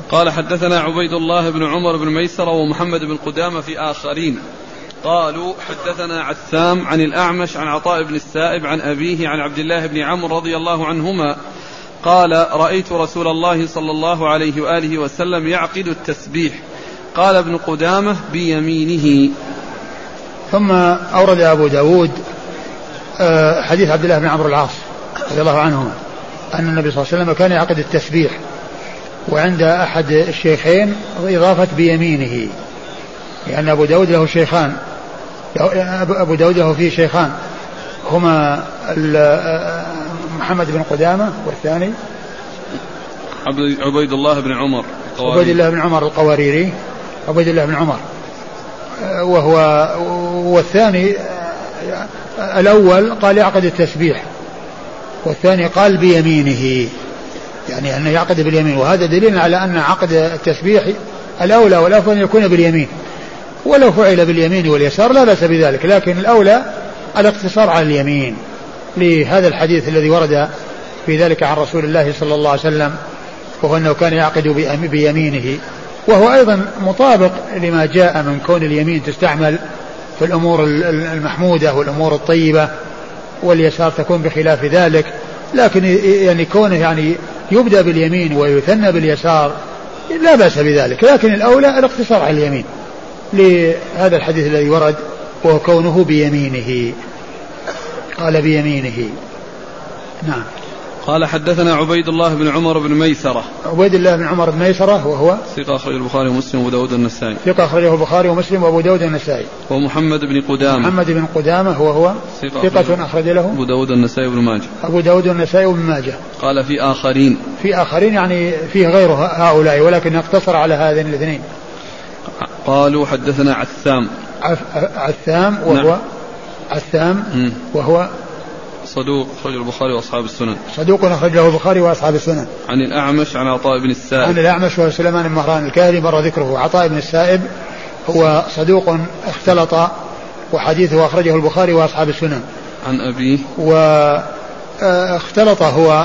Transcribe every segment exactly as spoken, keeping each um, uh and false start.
قال حدثنا عبيد الله بن عمر بن ميسرة ومحمد بن قدامة في آخرين قالوا حدثنا عثام عن الأعمش عن عطاء بن السائب عن أبيه عن عبد الله بن عمرو رضي الله عنهما قال رأيت رسول الله صلى الله عليه وآله وسلم يعقد التسبيح. قال ابن قدامة بيمينه. ثم أورد أبو داود حديث عبد الله بن عمرو العاص رضي الله عنهما أن النبي صلى الله عليه وسلم كان يعقد التسبيح، وعند أحد الشيخين إضافة بيمينه، لأن أبو داود له شيخان، أبو داود له فيه شيخان هما محمد بن قدامة والثاني عبيد الله بن عمر عبيد الله بن عمر القواريري عبيد الله بن عمر، وهو والثاني الأول قال يعقد التسبيح والثاني قال بيمينه، يعني أنه يعقد باليمين، وهذا دليل على أن عقد التسبيح الأولى والأفضل أن يكون باليمين، ولو فعل باليمين واليسار لا بأس بذلك، لكن الأولى الاقتصار على اليمين لهذا الحديث الذي ورد في ذلك عن رسول الله صلى الله عليه وسلم، وهو أنه كان يعقد بيمينه، وهو أيضا مطابق لما جاء من كون اليمين تستعمل في الأمور المحمودة والأمور الطيبة، واليسار تكون بخلاف ذلك، لكن يعني كونه يعني يبدأ باليمين ويثنى باليسار لا بأس بذلك، لكن الأولى الاقتصار على اليمين لهذا الحديث الذي ورد وهو كونه بيمينه. قال بيمينه. نعم. قال حدثنا عبيد الله بن عمر بن ميسرة. عبيد الله بن عمر بن ميسرة وهو ثقة أخرجه البخاري ومسلم وأبو داود النسائي. ثقة أخرجه البخاري ومسلم وأبو داود النسائي. ومحمد بن قدامة. محمد بن قدامة وهو ثقة أخرج له أبو داود النسائي وابن ماجه. أبو داود النسائي وابن ماجه. قال في آخرين. في آخرين يعني فيه غير هؤلاء، ولكن اقتصر على هذين الاثنين. قالوا حدثنا عثام. عثام وهو نعم. عثام م. وهو صدوق أخرجه البخاري وأصحاب السنن. صدوق أخرجه البخاري وأصحاب السنن. عن الأعمش عن عطاء بن السائب. عن الأعمش وسليمان بن مهران الكاهلي مر ذكره. عطاء بن السائب هو صدوق اختلط وحديثه أخرجه البخاري وأصحاب السنن. عن أبيه. واختلط هو،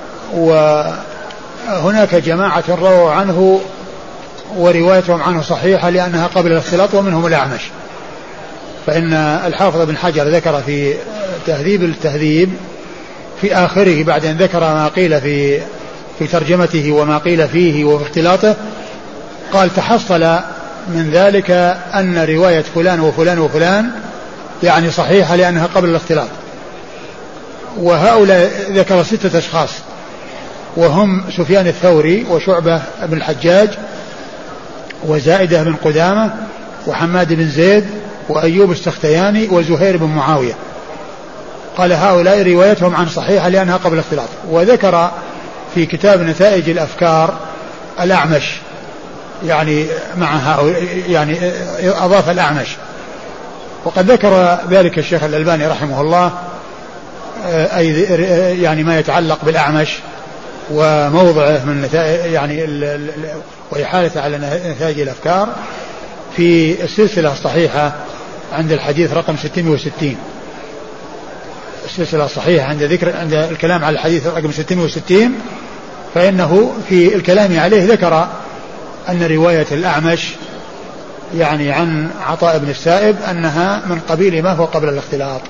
وهناك جماعة رووا عنه وروايتهم عنه صحيحة لأنها قبل الاختلاط، ومنهم الأعمش. فإن الحافظ بن حجر ذكر في تهذيب التهذيب في آخره بعد أن ذكر ما قيل في في ترجمته وما قيل فيه وفي اختلاطه، قال تحصل من ذلك أن رواية فلان وفلان وفلان يعني صحيحة لأنها قبل الاختلاط. وهؤلاء ذكر ستة أشخاص، وهم سفيان الثوري وشعبة بن الحجاج وزائدة بن قدامة وحماد بن زيد وأيوب السختياني وزهير بن معاوية. قال هؤلاء روايتهم عن صحيحة لأنها قبل الاختلاط. وذكر في كتاب نتائج الأفكار الأعمش، يعني معها يعني أضاف الأعمش. وقد ذكر ذلك الشيخ الألباني رحمه الله أي يعني ما يتعلق بالأعمش وموضعه من نتائج يعني وإحالته على نتائج الأفكار في السلسلة الصحيحة عند الحديث رقم ستمائة وستين. السلسلة الصحيحة عند ذكر عند الكلام على الحديث رقم ستمائة وستين، فإنه في الكلام عليه ذكر أن رواية الأعمش يعني عن عطاء بن السائب أنها من قبيل ما هو قبل الاختلاط.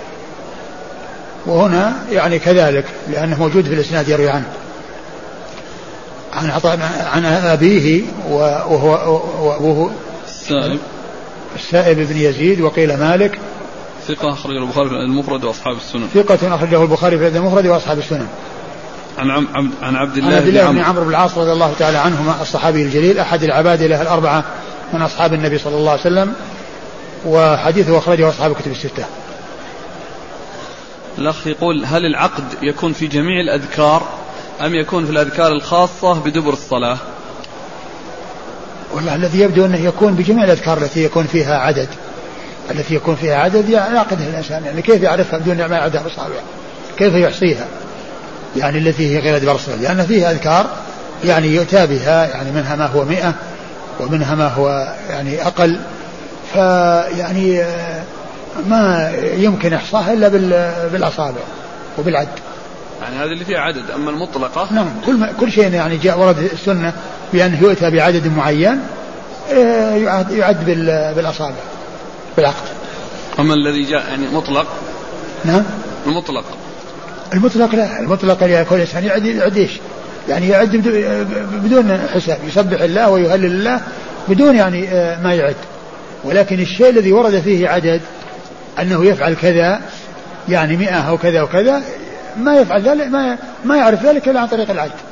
وهنا يعني كذلك لأنه موجود في الإسناد يروي عنه عن عطاء عن أبيه وهو وهو السائب السائب بن يزيد وقيل مالك. ثقة أخرجه البخاري في المفرد وأصحاب السنن. ثقة أخرجه البخاري في المفرد وأصحاب السنن. عن عم عن عبد الله, عن عبد الله بن عمرو بن العاص رضي الله تعالى عنهما الصحابي الجليل أحد العباد له الأربعة من أصحاب النبي صلى الله عليه وسلم، وحديثه أخرجه أصحاب الكتب الستة. الأخ يقول هل العقد يكون في جميع الأذكار أم يكون في الأذكار الخاصة بدبر الصلاة؟ والله الذي يبدو أنه يكون بجميع الأذكار التي يكون فيها عدد التي يكون فيها عدد يعقدها الإنسان، يعني كيف يعرفها بدون ما يعدها بصابعه؟ كيف يحصيها يعني التي هي غير أدبر الصلاة؟ لأن فيها أذكار يعني يؤتى بها يعني منها ما هو مئة ومنها ما هو يعني أقل، فيعني ما يمكن إحصاها إلا بالأصابع وبالعد. يعني هذه اللي فيها عدد. أما المطلقة نعم كل ما كل شيء يعني جاء ورد السنة بأنه يؤتى بعدد معين يعد بالأصابع بالعقد. أما الذي جاء يعني مطلق؟ نعم المطلق المطلق لا، المطلق اللي يكون الإنسان يعد يعد إيش؟ يعني يعد بدون حساب، يسبح الله ويهلل الله بدون يعني ما يعد. ولكن الشيء الذي ورد فيه عدد أنه يفعل كذا يعني مئة أو كذا وكذا ما يفعل ذلك، ما ما يعرف ذلك إلا عن طريق العد.